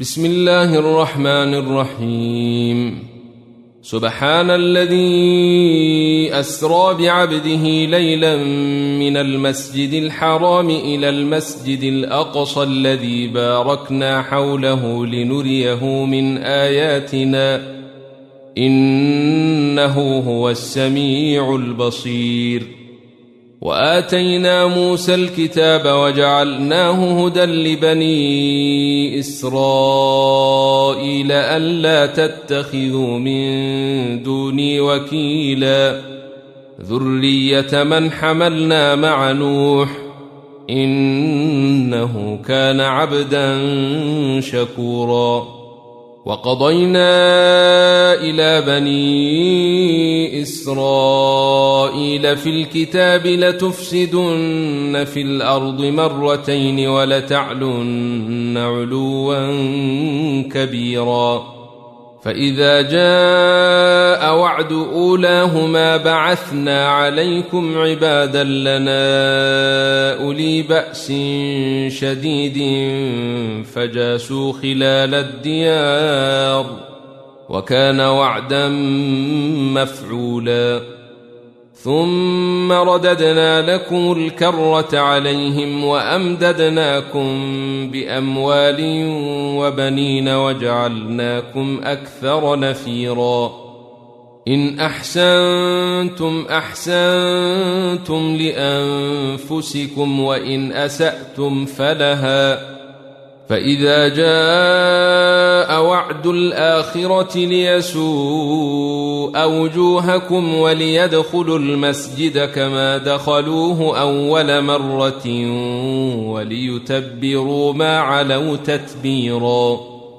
بسم الله الرحمن الرحيم. سبحان الذي أسرى بعبده ليلا من المسجد الحرام إلى المسجد الأقصى الذي باركنا حوله لنريه من آياتنا إنه هو السميع البصير. وآتينا موسى الكتاب وجعلناه هدى لبني إسرائيل ألا تتخذوا من دوني وكيلا ذرية من حملنا مع نوح إنه كان عبدا شكورا. وقضينا إلى بني إسرائيل في الكتاب لتفسدن في الأرض مرتين ولتعلن علوا كبيرا. فإذا جاء وعد أولاهما بعثنا عليكم عبادا لنا أولي بأس شديد فجاسوا خلال الديار وكان وعدا مفعولا. ثم رددنا لكم الكرة عليهم وأمددناكم بأموال وبنين وجعلناكم أكثر نفيرا. إن أحسنتم أحسنتم لأنفسكم وإن أسأتم فلها. فإذا جاء وعد الآخرة ليسوء وجوهكم وليدخلوا المسجد كما دخلوه أول مرة وليتبروا ما علوا تتبيرا.